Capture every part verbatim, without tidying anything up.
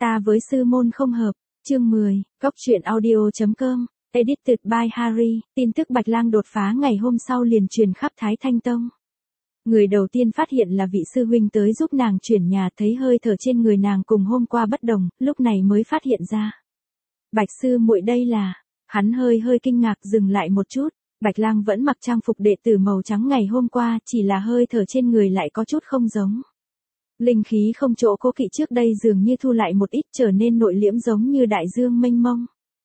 Ta với sư môn không hợp, chương mười, góc truyện audio.com, edited by Harry, tin tức Bạch Lang đột phá ngày hôm sau liền truyền khắp Thái Thanh Tông. Người đầu tiên phát hiện là vị sư huynh tới giúp nàng chuyển nhà, thấy hơi thở trên người nàng cùng hôm qua bất đồng, lúc này mới phát hiện ra. Bạch sư muội đây là, hắn hơi hơi kinh ngạc dừng lại một chút, Bạch Lang vẫn mặc trang phục đệ tử màu trắng ngày hôm qua, chỉ là hơi thở trên người lại có chút không giống. Linh khí không chỗ cố kỵ trước đây dường như thu lại một ít, trở nên nội liễm giống như đại dương mênh mông.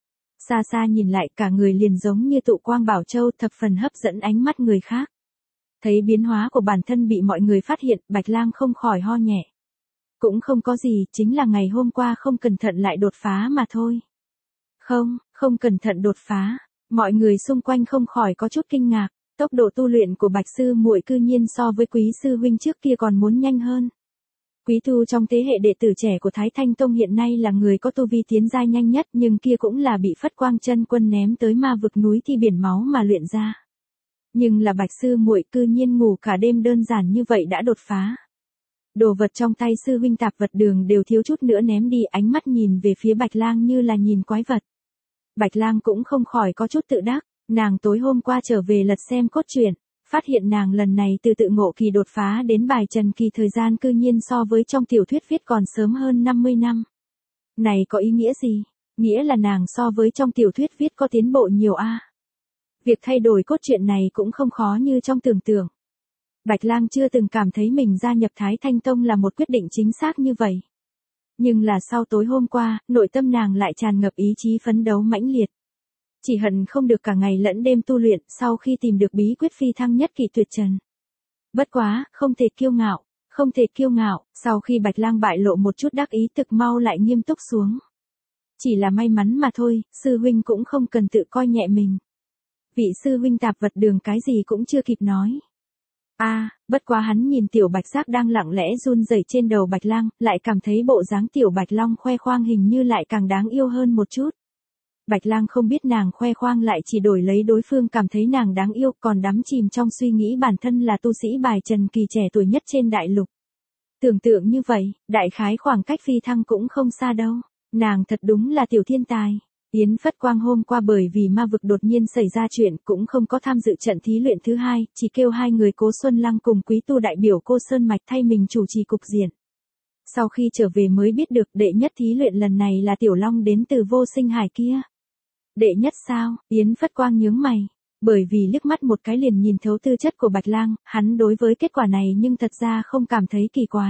Xa xa nhìn lại cả người liền giống như tụ quang bảo châu, thập phần hấp dẫn ánh mắt người khác. Thấy biến hóa của bản thân bị mọi người phát hiện, Bạch Lang không khỏi ho nhẹ. Cũng không có gì, chính là ngày hôm qua không cẩn thận lại đột phá mà thôi. Không, không cẩn thận đột phá. Mọi người xung quanh không khỏi có chút kinh ngạc, tốc độ tu luyện của Bạch sư muội cư nhiên so với Quý sư huynh trước kia còn muốn nhanh hơn. Quý tu trong thế hệ đệ tử trẻ của Thái Thanh Tông hiện nay là người có tu vi tiến giai nhanh nhất, nhưng kia cũng là bị Phất Quang Chân Quân ném tới ma vực núi Thi Biển Máu mà luyện ra. Nhưng là Bạch sư muội cư nhiên ngủ cả đêm đơn giản như vậy đã đột phá. Đồ vật trong tay sư huynh Tạp Vật Đường đều thiếu chút nữa ném đi, ánh mắt nhìn về phía Bạch Lang như là nhìn quái vật. Bạch Lang cũng không khỏi có chút tự đắc, nàng tối hôm qua trở về lật xem cốt truyện, phát hiện nàng lần này từ tự ngộ kỳ đột phá đến bài trần kỳ thời gian cư nhiên so với trong tiểu thuyết viết còn sớm hơn năm mươi năm. Này có ý nghĩa gì? Nghĩa là nàng so với trong tiểu thuyết viết có tiến bộ nhiều a. À. Việc thay đổi cốt truyện này cũng không khó như trong tưởng tượng. Bạch Lang chưa từng cảm thấy mình gia nhập Thái Thanh Tông là một quyết định chính xác như vậy. Nhưng là sau tối hôm qua, nội tâm nàng lại tràn ngập ý chí phấn đấu mãnh liệt. Chỉ hận không được cả ngày lẫn đêm tu luyện, sau khi tìm được bí quyết phi thăng nhất kỳ tuyệt trần. Bất quá, không thể kiêu ngạo, không thể kiêu ngạo, sau khi Bạch Lang bại lộ một chút đắc ý thực mau lại nghiêm túc xuống. Chỉ là may mắn mà thôi, sư huynh cũng không cần tự coi nhẹ mình. Vị sư huynh Tạp Vật Đường cái gì cũng chưa kịp nói. A, à, bất quá hắn nhìn tiểu Bạch Giác đang lặng lẽ run rẩy trên đầu Bạch Lang, lại cảm thấy bộ dáng tiểu Bạch Long khoe khoang hình như lại càng đáng yêu hơn một chút. Bạch Lang không biết nàng khoe khoang lại chỉ đổi lấy đối phương cảm thấy nàng đáng yêu, còn đắm chìm trong suy nghĩ bản thân là tu sĩ bài trần kỳ trẻ tuổi nhất trên đại lục. Tưởng tượng như vậy, đại khái khoảng cách phi thăng cũng không xa đâu. Nàng thật đúng là tiểu thiên tài. Yến Phất Quang hôm qua bởi vì ma vực đột nhiên xảy ra chuyện cũng không có tham dự trận thí luyện thứ hai, chỉ kêu hai người Cố Xuân Lăng cùng Quý tu đại biểu Cô Sơn Mạch thay mình chủ trì cục diện. Sau khi trở về mới biết được đệ nhất thí luyện lần này là Tiểu Long đến từ Vô Sinh Hải kia. Đệ nhất sao? Yến Phất Quang nhướng mày. Bởi vì liếc mắt một cái liền nhìn thấu tư chất của Bạch Lang, hắn đối với kết quả này nhưng thật ra không cảm thấy kỳ quái.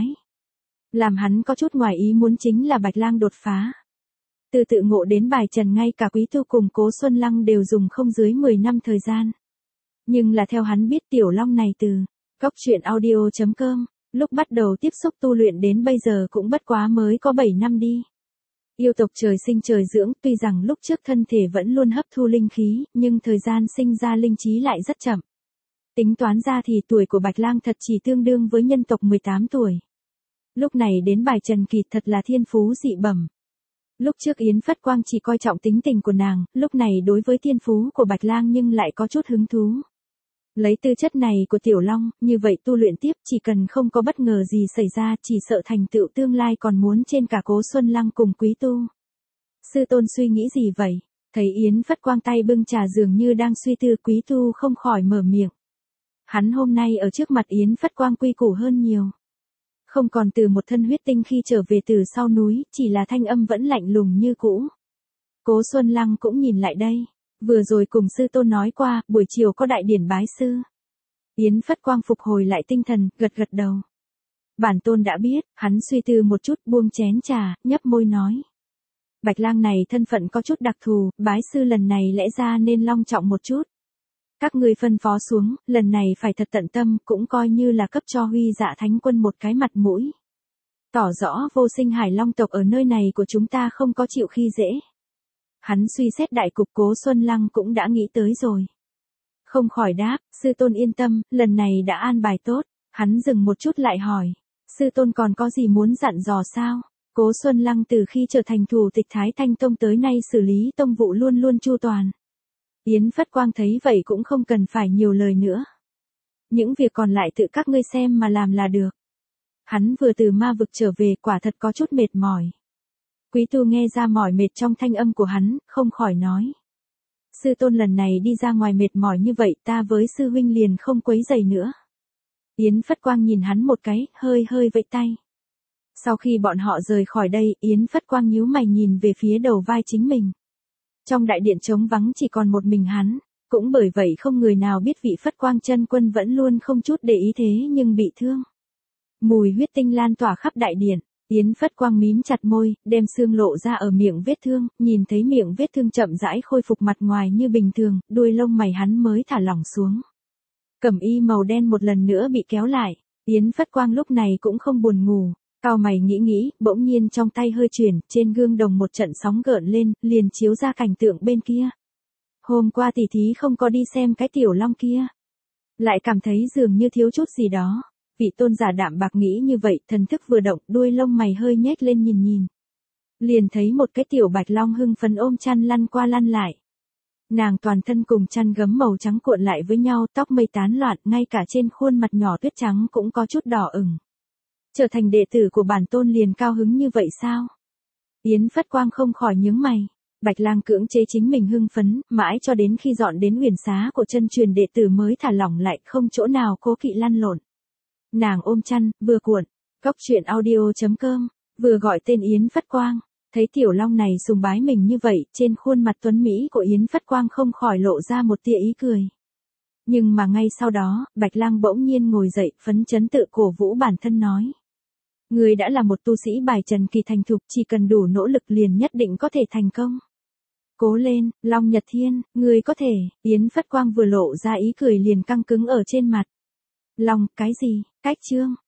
Làm hắn có chút ngoài ý muốn chính là Bạch Lang đột phá. Từ tự ngộ đến bài trần ngay cả Quý tu cùng Cố Xuân Lăng đều dùng không dưới mười năm thời gian. Nhưng là theo hắn biết Tiểu Long này từ góc truyện audio.com, lúc bắt đầu tiếp xúc tu luyện đến bây giờ cũng bất quá mới có bảy năm đi. Yêu tộc trời sinh trời dưỡng, tuy rằng lúc trước thân thể vẫn luôn hấp thu linh khí, nhưng thời gian sinh ra linh trí lại rất chậm. Tính toán ra thì tuổi của Bạch Lang thật chỉ tương đương với nhân tộc mười tám tuổi. Lúc này đến bài trần kỳ thật là thiên phú dị bẩm. Lúc trước Yến Phất Quang chỉ coi trọng tính tình của nàng, lúc này đối với thiên phú của Bạch Lang nhưng lại có chút hứng thú. Lấy tư chất này của Tiểu Long, như vậy tu luyện tiếp chỉ cần không có bất ngờ gì xảy ra, chỉ sợ thành tựu tương lai còn muốn trên cả Cố Xuân Lăng cùng Quý tu. Sư tôn suy nghĩ gì vậy? Thấy Yến Phất Quang tay bưng trà dường như đang suy tư, Quý tu không khỏi mở miệng. Hắn hôm nay ở trước mặt Yến Phất Quang quy củ hơn nhiều. Không còn từ một thân huyết tinh khi trở về từ sau núi, chỉ là thanh âm vẫn lạnh lùng như cũ. Cố Xuân Lăng cũng nhìn lại đây. Vừa rồi cùng sư tôn nói qua, buổi chiều có đại điển bái sư. Yến Phất Quang phục hồi lại tinh thần, gật gật đầu. Bản tôn đã biết, hắn suy tư một chút, buông chén trà, nhấp môi nói. Bạch Lang này thân phận có chút đặc thù, bái sư lần này lẽ ra nên long trọng một chút. Các ngươi phân phó xuống, lần này phải thật tận tâm, cũng coi như là cấp cho Huy Dạ Thánh Quân một cái mặt mũi. Tỏ rõ Vô Sinh Hải Long tộc ở nơi này của chúng ta không có chịu khi dễ. Hắn suy xét đại cục, Cố Xuân Lăng cũng đã nghĩ tới rồi. Không khỏi đáp, sư tôn yên tâm, lần này đã an bài tốt. Hắn dừng một chút lại hỏi, sư tôn còn có gì muốn dặn dò sao? Cố Xuân Lăng từ khi trở thành thủ tịch Thái Thanh Tông tới nay xử lý tông vụ luôn luôn chu toàn. Yến Phất Quang thấy vậy cũng không cần phải nhiều lời nữa. Những việc còn lại tự các ngươi xem mà làm là được. Hắn vừa từ ma vực trở về quả thật có chút mệt mỏi. Quý tu nghe ra mỏi mệt trong thanh âm của hắn, không khỏi nói. Sư tôn lần này đi ra ngoài mệt mỏi như vậy, ta với sư huynh liền không quấy rầy nữa. Yến Phất Quang nhìn hắn một cái, hơi hơi vẫy tay. Sau khi bọn họ rời khỏi đây, Yến Phất Quang nhíu mày nhìn về phía đầu vai chính mình. Trong đại điện trống vắng chỉ còn một mình hắn, cũng bởi vậy không người nào biết vị Phất Quang chân quân vẫn luôn không chút để ý thế nhưng bị thương. Mùi huyết tinh lan tỏa khắp đại điện, Yến Phất Quang mím chặt môi, đem xương lộ ra ở miệng vết thương, nhìn thấy miệng vết thương chậm rãi khôi phục mặt ngoài như bình thường, đuôi lông mày hắn mới thả lỏng xuống. Cẩm y màu đen một lần nữa bị kéo lại, Yến Phất Quang lúc này cũng không buồn ngủ, cau mày nghĩ nghĩ, bỗng nhiên trong tay hơi chuyển, trên gương đồng một trận sóng gợn lên, liền chiếu ra cảnh tượng bên kia. Hôm qua tỷ thí không có đi xem cái tiểu long kia, lại cảm thấy dường như thiếu chút gì đó. Vị tôn giả đạm bạc nghĩ như vậy, thần thức vừa động, đuôi lông mày hơi nhếch lên nhìn nhìn. Liền thấy một cái tiểu bạch long hưng phấn ôm chăn lăn qua lăn lại. Nàng toàn thân cùng chăn gấm màu trắng cuộn lại với nhau, tóc mây tán loạn, ngay cả trên khuôn mặt nhỏ tuyết trắng cũng có chút đỏ ửng. Trở thành đệ tử của bản tôn liền cao hứng như vậy sao? Yến Phất Quang không khỏi nhướng mày. Bạch Lang cưỡng chế chính mình hưng phấn, mãi cho đến khi dọn đến huyền xá của chân truyền đệ tử mới thả lỏng lại, không chỗ nào cố kỵ lăn lộn. Nàng ôm chăn, vừa cuộn, Cóc truyện audio chấm com, vừa gọi tên Yến Phất Quang, thấy tiểu long này sùng bái mình như vậy, trên khuôn mặt tuấn Mỹ của Yến Phất Quang không khỏi lộ ra một tia ý cười. Nhưng mà ngay sau đó, Bạch Lang bỗng nhiên ngồi dậy, phấn chấn tự cổ vũ bản thân nói. Người đã là một tu sĩ bài trần kỳ thành thục, chỉ cần đủ nỗ lực liền nhất định có thể thành công. Cố lên, Long Nhật Thiên, người có thể, Yến Phất Quang vừa lộ ra ý cười liền căng cứng ở trên mặt. Long, cái gì, cách chương,